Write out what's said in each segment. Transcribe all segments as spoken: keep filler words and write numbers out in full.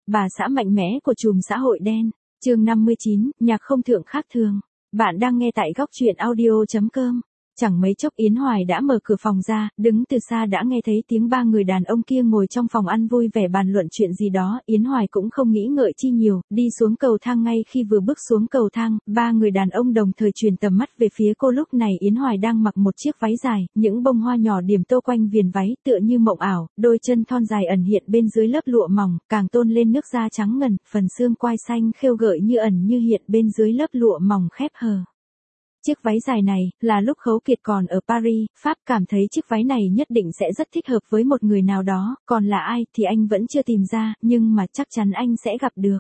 bà xã mạnh mẽ của chùm xã hội đen. Chương năm mươi chín, nhạc không thượng khác thường. Bạn đang nghe tại góc truyện audio chấm com. Chẳng mấy chốc Yến Hoài đã mở cửa phòng ra, đứng từ xa đã nghe thấy tiếng ba người đàn ông kia ngồi trong phòng ăn vui vẻ bàn luận chuyện gì đó. Yến Hoài cũng không nghĩ ngợi chi nhiều, đi xuống cầu thang. Ngay khi vừa bước xuống cầu thang, ba người đàn ông đồng thời truyền tầm mắt về phía cô. Lúc này Yến Hoài đang mặc một chiếc váy dài, những bông hoa nhỏ điểm tô quanh viền váy tựa như mộng ảo, đôi chân thon dài ẩn hiện bên dưới lớp lụa mỏng, càng tôn lên nước da trắng ngần, phần xương quai xanh khêu gợi như ẩn như hiện bên dưới lớp lụa mỏng khép hờ. Chiếc váy dài này, là lúc Khấu Kiệt còn ở Paris, Pháp, cảm thấy chiếc váy này nhất định sẽ rất thích hợp với một người nào đó, còn là ai thì anh vẫn chưa tìm ra, nhưng mà chắc chắn anh sẽ gặp được.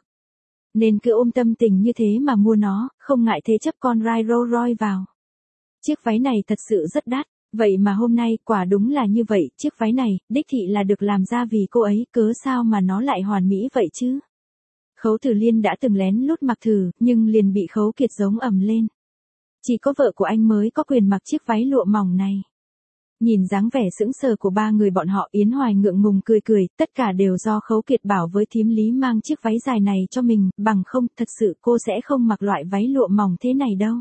Nên cứ ôm tâm tình như thế mà mua nó, không ngại thế chấp con Rai Rolls Royce vào. Chiếc váy này thật sự rất đắt, vậy mà hôm nay quả đúng là như vậy, chiếc váy này, đích thị là được làm ra vì cô ấy, cớ sao mà nó lại hoàn mỹ vậy chứ? Khấu Tử Liên đã từng lén lút mặc thử, nhưng liền bị Khấu Kiệt giống ầm lên. Chỉ có vợ của anh mới có quyền mặc chiếc váy lụa mỏng này. Nhìn dáng vẻ sững sờ của ba người bọn họ, Yến Hoài ngượng ngùng cười cười, tất cả đều do Khấu Kiệt bảo với thím Lý mang chiếc váy dài này cho mình, bằng không, thật sự cô sẽ không mặc loại váy lụa mỏng thế này đâu.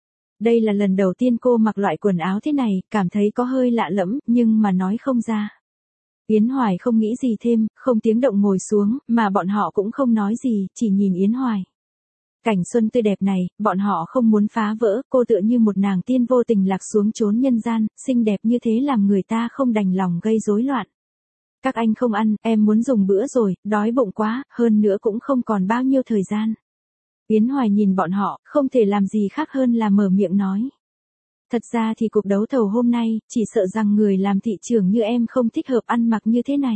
Đây là lần đầu tiên cô mặc loại quần áo thế này, cảm thấy có hơi lạ lẫm, nhưng mà nói không ra. Yến Hoài không nghĩ gì thêm, không tiếng động ngồi xuống, mà bọn họ cũng không nói gì, chỉ nhìn Yến Hoài. Cảnh xuân tươi đẹp này, bọn họ không muốn phá vỡ, cô tựa như một nàng tiên vô tình lạc xuống chốn nhân gian, xinh đẹp như thế làm người ta không đành lòng gây rối loạn. Các anh không ăn, em muốn dùng bữa rồi, đói bụng quá, hơn nữa cũng không còn bao nhiêu thời gian. Yến Hoài nhìn bọn họ, không thể làm gì khác hơn là mở miệng nói. Thật ra thì cuộc đấu thầu hôm nay, chỉ sợ rằng người làm thị trường như em không thích hợp ăn mặc như thế này.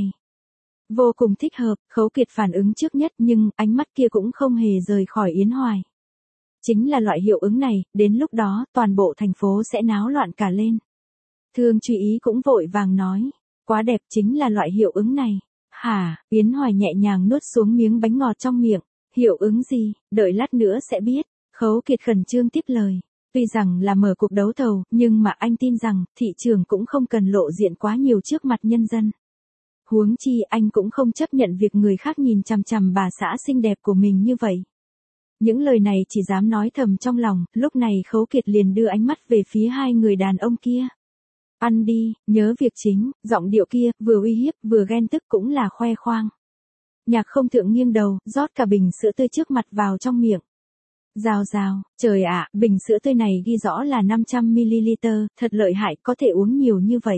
Vô cùng thích hợp, Khấu Kiệt phản ứng trước nhất, nhưng ánh mắt kia cũng không hề rời khỏi Yến Hoài. Chính là loại hiệu ứng này, đến lúc đó, toàn bộ thành phố sẽ náo loạn cả lên. Thương Truy Ý cũng vội vàng nói, quá đẹp, chính là loại hiệu ứng này. Hả? Yến Hoài nhẹ nhàng nuốt xuống miếng bánh ngọt trong miệng. Hiệu ứng gì? Đợi lát nữa sẽ biết. Khấu Kiệt khẩn trương tiếp lời. Tuy rằng là mở cuộc đấu thầu, nhưng mà anh tin rằng, thị trường cũng không cần lộ diện quá nhiều trước mặt nhân dân. Huống chi anh cũng không chấp nhận việc người khác nhìn chằm chằm bà xã xinh đẹp của mình như vậy. Những lời này chỉ dám nói thầm trong lòng, lúc này Khấu Kiệt liền đưa ánh mắt về phía hai người đàn ông kia. Ăn đi, nhớ việc chính, giọng điệu kia, vừa uy hiếp, vừa ghen tức cũng là khoe khoang. Nhạc không thượng nghiêng đầu, rót cả bình sữa tươi trước mặt vào trong miệng. Rào rào, trời ạ, bình sữa tươi này ghi rõ là năm trăm mi li lít, thật lợi hại, có thể uống nhiều như vậy.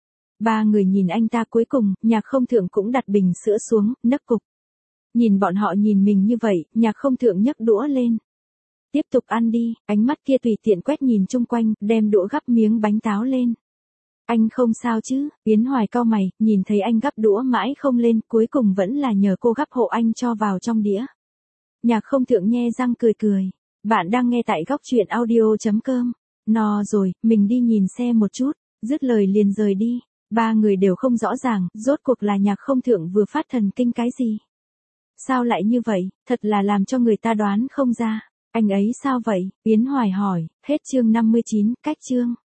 Ba người nhìn anh ta, cuối cùng, nhạc không thượng cũng đặt bình sữa xuống, nấc cục. Nhìn bọn họ nhìn mình như vậy, nhạc không thượng nhấc đũa lên. Tiếp tục ăn đi, ánh mắt kia tùy tiện quét nhìn chung quanh, đem đũa gắp miếng bánh táo lên. Anh không sao chứ? Yến Hoài cau mày, nhìn thấy anh gắp đũa mãi không lên, cuối cùng vẫn là nhờ cô gắp hộ anh cho vào trong đĩa. Nhạc không thượng nhe răng cười cười. Bạn đang nghe tại góc truyện audio chấm com. No rồi, mình đi nhìn xe một chút, dứt lời liền rời đi. Ba người đều không rõ ràng, rốt cuộc là nhạc không thượng vừa phát thần kinh cái gì. Sao lại như vậy, thật là làm cho người ta đoán không ra. Anh ấy sao vậy? Yến Hoài hỏi. Hết chương năm mươi chín, cách chương.